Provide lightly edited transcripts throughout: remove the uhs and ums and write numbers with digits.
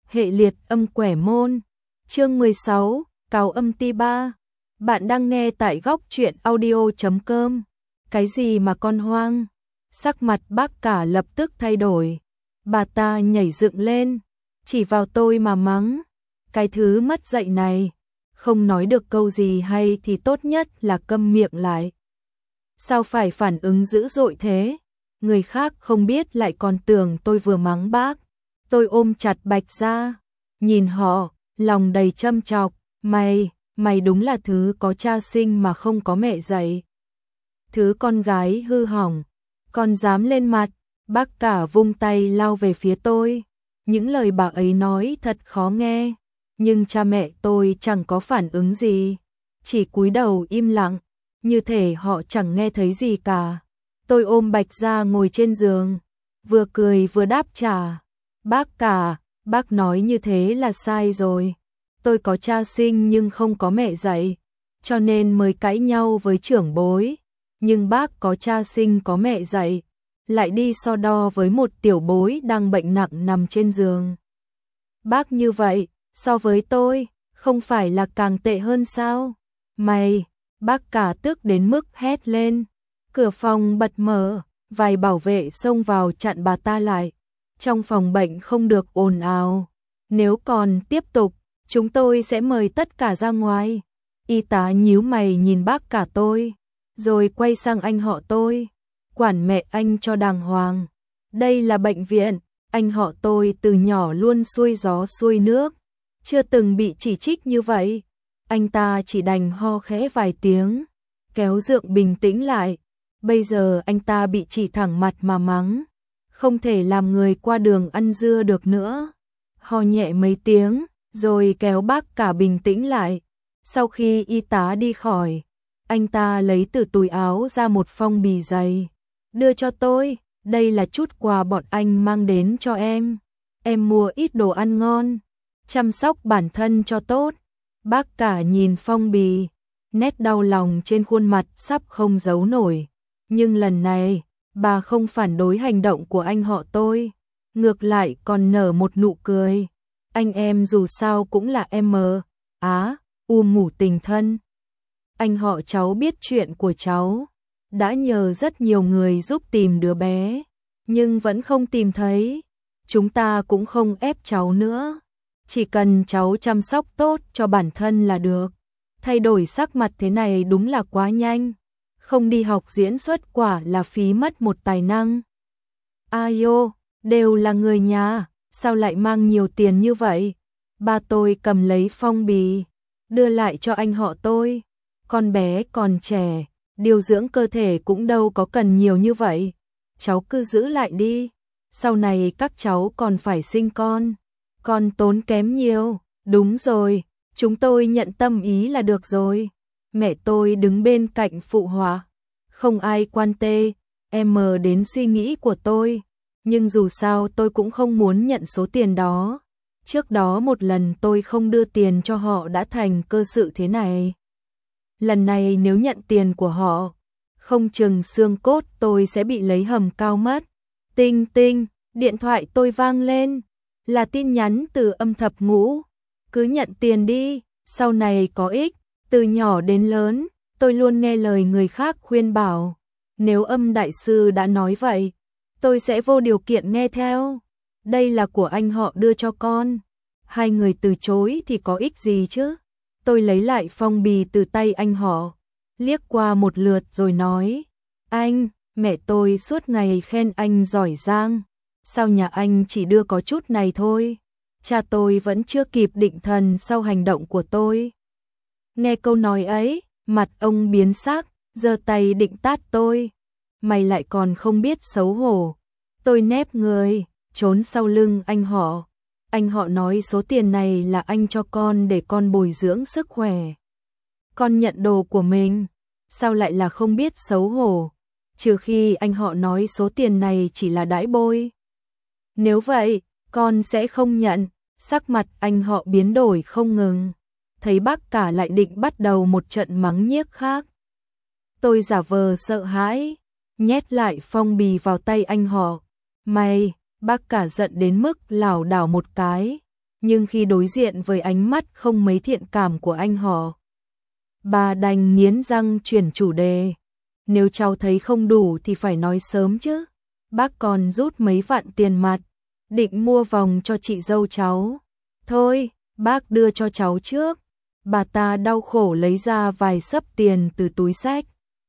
Hệ liệt âm quẻ môn. Chương 16, Cào âm ti ba. Bạn đang nghe tại góc truyện audio.com. Cái gì mà con hoang? Sắc mặt bác cả lập tức thay đổi. Bà ta nhảy dựng lên, chỉ vào tôi mà mắng. Cái thứ mất dạy này, không nói được câu gì hay thì tốt nhất là câm miệng lại. Sao phải phản ứng dữ dội thế? Người khác không biết lại còn tưởng tôi vừa mắng bác. Tôi ôm chặt Bạch ra, nhìn họ, lòng đầy châm chọc. Mày đúng là thứ có cha sinh mà không có mẹ dạy. Thứ con gái hư hỏng, con dám lên mặt. Bác cả vung tay lao về phía tôi. Những lời bà ấy nói thật khó nghe, nhưng cha mẹ tôi chẳng có phản ứng gì, chỉ cúi đầu im lặng, như thể họ chẳng nghe thấy gì cả. Tôi ôm Bạch ra ngồi trên giường, vừa cười vừa đáp trả. Bác cả, bác nói như thế là sai rồi. Tôi có cha sinh nhưng không có mẹ dạy, cho nên mới cãi nhau với trưởng bối. Nhưng bác có cha sinh có mẹ dạy, lại đi so đo với một tiểu bối đang bệnh nặng nằm trên giường. Bác như vậy, so với tôi, không phải là càng tệ hơn sao? Bác cả tức đến mức hét lên. Cửa phòng bật mở, vài bảo vệ xông vào chặn bà ta lại. Trong phòng bệnh không được ồn ào. Nếu còn tiếp tục, chúng tôi sẽ mời tất cả ra ngoài. Y tá nhíu mày nhìn bác cả tôi, rồi quay sang anh họ tôi. Quản mẹ anh cho đàng hoàng. Đây là bệnh viện. Anh họ tôi từ nhỏ luôn xuôi gió xuôi nước, chưa từng bị chỉ trích như vậy. Anh ta chỉ đành ho khẽ vài tiếng, kéo Dượng bình tĩnh lại. Bây giờ anh ta bị chỉ thẳng mặt mà mắng, không thể làm người qua đường ăn dưa được nữa. Ho nhẹ mấy tiếng, rồi kéo bác cả bình tĩnh lại. Sau khi y tá đi khỏi, anh ta lấy từ túi áo ra một phong bì dày, đưa cho tôi. Đây là chút quà bọn anh mang đến cho em. Em mua ít đồ ăn ngon, chăm sóc bản thân cho tốt. Bác cả nhìn phong bì, nét đau lòng trên khuôn mặt sắp không giấu nổi. Nhưng lần này, bà không phản đối hành động của anh họ tôi, ngược lại còn nở một nụ cười. Anh em dù sao cũng là mủ tình thân. Anh họ cháu biết chuyện của cháu, đã nhờ rất nhiều người giúp tìm đứa bé, nhưng vẫn không tìm thấy. Chúng ta cũng không ép cháu nữa, chỉ cần cháu chăm sóc tốt cho bản thân là được. Thay đổi sắc mặt thế này đúng là quá nhanh. Không đi học diễn xuất quả là phí mất một tài năng. Ai ô, đều là người nhà, sao lại mang nhiều tiền như vậy? Ba tôi cầm lấy phong bì, đưa lại cho anh họ tôi. Con bé còn trẻ, điều dưỡng cơ thể cũng đâu có cần nhiều như vậy. Cháu cứ giữ lại đi, sau này các cháu còn phải sinh con tốn kém nhiều. Đúng rồi, chúng tôi nhận tâm ý là được rồi. Mẹ tôi đứng bên cạnh phụ họa. Không ai quan đến suy nghĩ của tôi, nhưng dù sao tôi cũng không muốn nhận số tiền đó. Trước đó một lần tôi không đưa tiền cho họ đã thành cơ sự thế này. Lần này nếu nhận tiền của họ, không chừng xương cốt tôi sẽ bị lấy hầm cao mất. Tinh tinh, điện thoại tôi vang lên, là tin nhắn từ Âm Thập Ngũ. Cứ nhận tiền đi, sau này có ích. Từ nhỏ đến lớn, tôi luôn nghe lời người khác khuyên bảo. Nếu Âm đại sư đã nói vậy, tôi sẽ vô điều kiện nghe theo. Đây là của anh họ đưa cho con. Hai người từ chối thì có ích gì chứ? Tôi lấy lại phong bì từ tay anh họ, liếc qua một lượt rồi nói. Anh, mẹ tôi suốt ngày khen anh giỏi giang. Sao nhà anh chỉ đưa có chút này thôi? Cha tôi vẫn chưa kịp định thần sau hành động của tôi. Nghe câu nói ấy, mặt ông biến sắc, giơ tay định tát tôi. Mày lại còn không biết xấu hổ. Tôi nép người, trốn sau lưng anh họ. Anh họ nói số tiền này là anh cho con để con bồi dưỡng sức khỏe. Con nhận đồ của mình, sao lại là không biết xấu hổ? Trừ khi anh họ nói số tiền này chỉ là đãi bôi. Nếu vậy, con sẽ không nhận. Sắc mặt anh họ biến đổi không ngừng. Thấy bác cả lại định bắt đầu một trận mắng nhiếc khác. Tôi giả vờ sợ hãi, nhét lại phong bì vào tay anh họ. Bác cả giận đến mức lảo đảo một cái. nhưng khi đối diện với ánh mắt không mấy thiện cảm của anh họ, bà đành nghiến răng chuyển chủ đề. Nếu cháu thấy không đủ thì phải nói sớm chứ. Bác còn rút mấy vạn tiền mặt, định mua vòng cho chị dâu cháu. Thôi, bác đưa cho cháu trước. Bà ta đau khổ lấy ra vài xấp tiền từ túi xách.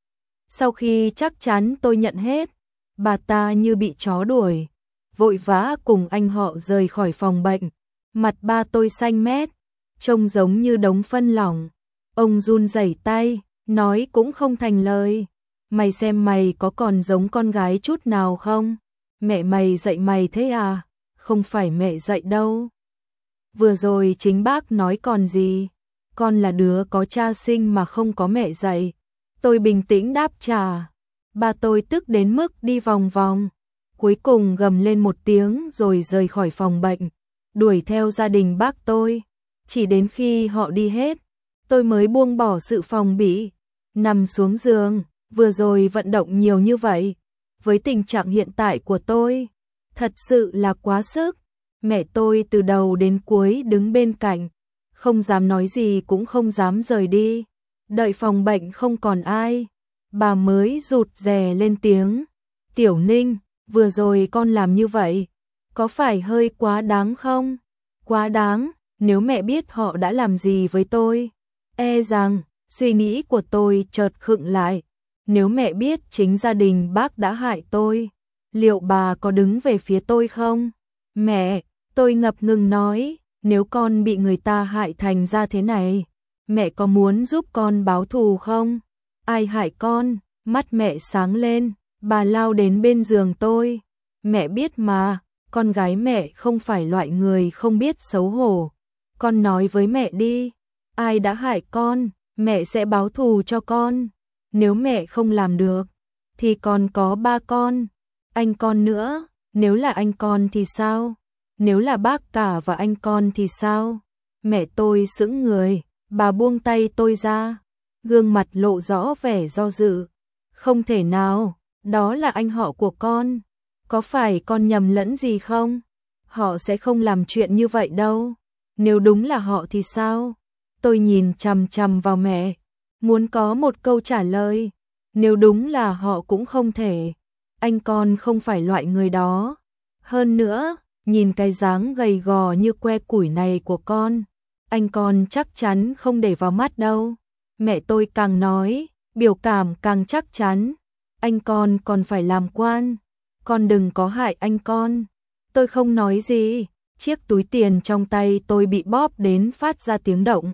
Sau khi chắc chắn tôi nhận hết, bà ta như bị chó đuổi, vội vã cùng anh họ rời khỏi phòng bệnh. Mặt ba tôi xanh mét, trông giống như đống phân lỏng. Ông run rẩy tay, nói cũng không thành lời. Mày xem mày có còn giống con gái chút nào không? Mẹ mày dạy mày thế à? Không phải mẹ dạy đâu. Vừa rồi chính bác nói còn gì? Con là đứa có cha sinh mà không có mẹ dạy. Tôi bình tĩnh đáp trả. Ba tôi tức đến mức đi vòng vòng. Cuối cùng gầm lên một tiếng rồi rời khỏi phòng bệnh, đuổi theo gia đình bác tôi. Chỉ đến khi họ đi hết, tôi mới buông bỏ sự phòng bị, nằm xuống giường. Vừa rồi vận động nhiều như vậy, với tình trạng hiện tại của tôi, thật sự là quá sức. Mẹ tôi từ đầu đến cuối đứng bên cạnh, không dám nói gì cũng không dám rời đi. Đợi phòng bệnh không còn ai, bà mới rụt rè lên tiếng. Tiểu Ninh, vừa rồi con làm như vậy, có phải hơi quá đáng không? Quá đáng, nếu mẹ biết họ đã làm gì với tôi, e rằng, suy nghĩ của tôi chợt khựng lại. Nếu mẹ biết chính gia đình bác đã hại tôi, liệu bà có đứng về phía tôi không? Mẹ, tôi ngập ngừng nói, nếu con bị người ta hại thành ra thế này, mẹ có muốn giúp con báo thù không? Ai hại con? Mắt mẹ sáng lên, bà lao đến bên giường tôi. Mẹ biết mà, con gái mẹ không phải loại người không biết xấu hổ. Con nói với mẹ đi, ai đã hại con, mẹ sẽ báo thù cho con. Nếu mẹ không làm được, thì còn có ba con, anh con nữa. Nếu là anh con thì sao? Nếu là bác cả và anh con thì sao? Mẹ tôi sững người, bà buông tay tôi ra, gương mặt lộ rõ vẻ do dự. Không thể nào, đó là anh họ của con. Có phải con nhầm lẫn gì không? Họ sẽ không làm chuyện như vậy đâu. Nếu đúng là họ thì sao? Tôi nhìn chằm chằm vào mẹ, muốn có một câu trả lời. Nếu đúng là họ cũng không thể. Anh con không phải loại người đó. Hơn nữa, nhìn cái dáng gầy gò như que củi này của con, anh con chắc chắn không để vào mắt đâu. Mẹ tôi càng nói, biểu cảm càng chắc chắn. Anh con còn phải làm quan. Con đừng có hại anh con. Tôi không nói gì. Chiếc túi tiền trong tay tôi bị bóp đến phát ra tiếng động.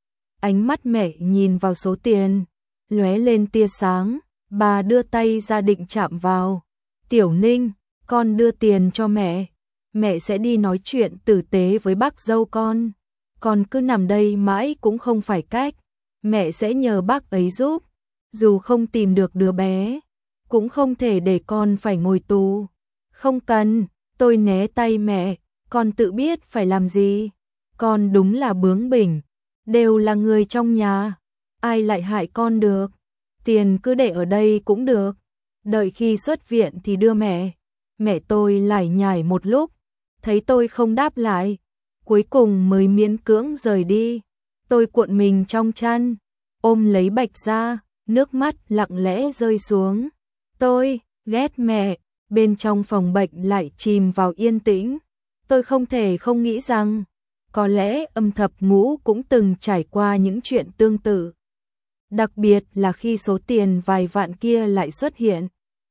Ánh mắt mẹ nhìn vào số tiền, lóe lên tia sáng. Bà đưa tay ra định chạm vào. Tiểu Ninh, con đưa tiền cho mẹ. Mẹ sẽ đi nói chuyện tử tế với bác dâu con. Con cứ nằm đây mãi cũng không phải cách. Mẹ sẽ nhờ bác ấy giúp. Dù không tìm được đứa bé, cũng không thể để con phải ngồi tù. Không cần, tôi né tay mẹ. Con tự biết phải làm gì. Con đúng là bướng bỉnh. Đều là người trong nhà, ai lại hại con được. Tiền cứ để ở đây cũng được. Đợi khi xuất viện thì đưa mẹ. Mẹ tôi lải nhải một lúc, thấy tôi không đáp lại, cuối cùng mới miễn cưỡng rời đi. Tôi cuộn mình trong chăn, ôm lấy Bạch ra, nước mắt lặng lẽ rơi xuống. Tôi ghét mẹ. Bên trong phòng bệnh lại chìm vào yên tĩnh. Tôi không thể không nghĩ rằng có lẽ Âm Thập Ngũ cũng từng trải qua những chuyện tương tự. Đặc biệt là khi số tiền vài vạn kia lại xuất hiện.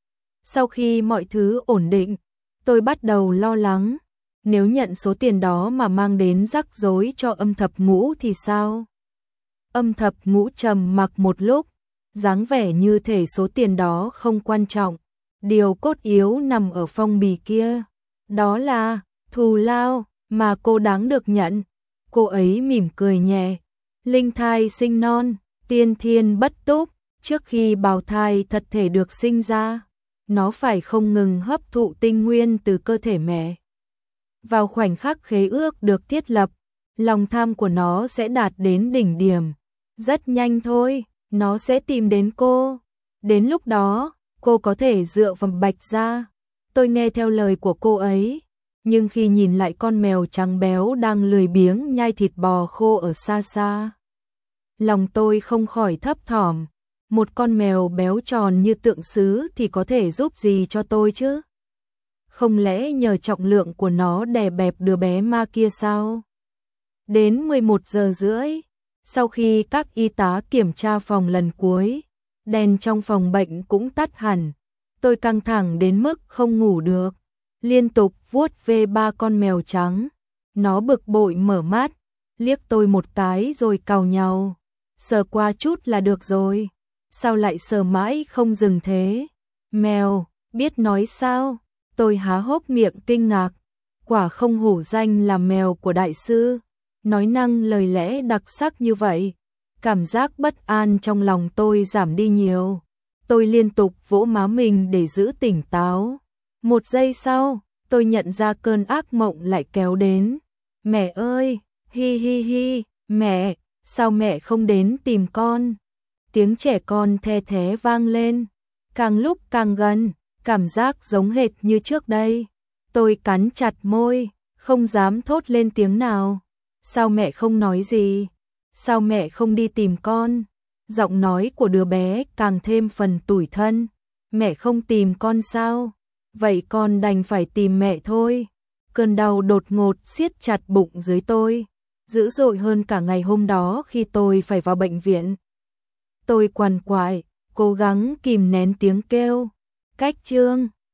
Sau khi mọi thứ ổn định, tôi bắt đầu lo lắng. Nếu nhận số tiền đó mà mang đến rắc rối cho Âm Thập Ngũ thì sao? Âm Thập Ngũ trầm mặc một lúc, dáng vẻ như thể số tiền đó không quan trọng. Điều cốt yếu nằm ở phong bì kia. Đó là thù lao mà cô đáng được nhận. Cô ấy mỉm cười nhẹ. Linh thai sinh non, tiên thiên bất túc. Trước khi bào thai thật thể được sinh ra, nó phải không ngừng hấp thụ tinh nguyên từ cơ thể mẹ. Vào khoảnh khắc khế ước được thiết lập, lòng tham của nó sẽ đạt đến đỉnh điểm. Rất nhanh thôi, nó sẽ tìm đến cô. Đến lúc đó, cô có thể dựa vào Bạch ra. Tôi nghe theo lời của cô ấy, nhưng khi nhìn lại con mèo trắng béo đang lười biếng nhai thịt bò khô ở xa xa, lòng tôi không khỏi thấp thỏm. Một con mèo béo tròn như tượng sứ thì có thể giúp gì cho tôi chứ? Không lẽ nhờ trọng lượng của nó đè bẹp đứa bé ma kia sao? Đến 11 giờ rưỡi, sau khi các y tá kiểm tra phòng lần cuối, đèn trong phòng bệnh cũng tắt hẳn. Tôi căng thẳng đến mức không ngủ được, liên tục vuốt ve ba con mèo trắng. Nó bực bội mở mắt, liếc tôi một cái rồi càu nhàu. Sờ qua chút là được rồi. Sao lại sờ mãi không dừng thế? Mèo, biết nói sao? Tôi há hốc miệng kinh ngạc. Quả không hổ danh là mèo của đại sư. Nói năng lời lẽ đặc sắc như vậy. Cảm giác bất an trong lòng tôi giảm đi nhiều. Tôi liên tục vỗ má mình để giữ tỉnh táo. Một giây sau, tôi nhận ra cơn ác mộng lại kéo đến. Mẹ ơi, hi hi hi, mẹ, sao mẹ không đến tìm con? Tiếng trẻ con the thé vang lên, càng lúc càng gần, cảm giác giống hệt như trước đây. Tôi cắn chặt môi, không dám thốt lên tiếng nào. Sao mẹ không nói gì? Sao mẹ không đi tìm con? Giọng nói của đứa bé càng thêm phần tủi thân. Mẹ không tìm con sao? Vậy con đành phải tìm mẹ thôi. Cơn đau đột ngột siết chặt bụng dưới tôi, dữ dội hơn cả ngày hôm đó khi tôi phải vào bệnh viện. Tôi quằn quại, cố gắng kìm nén tiếng kêu. Cách Trương,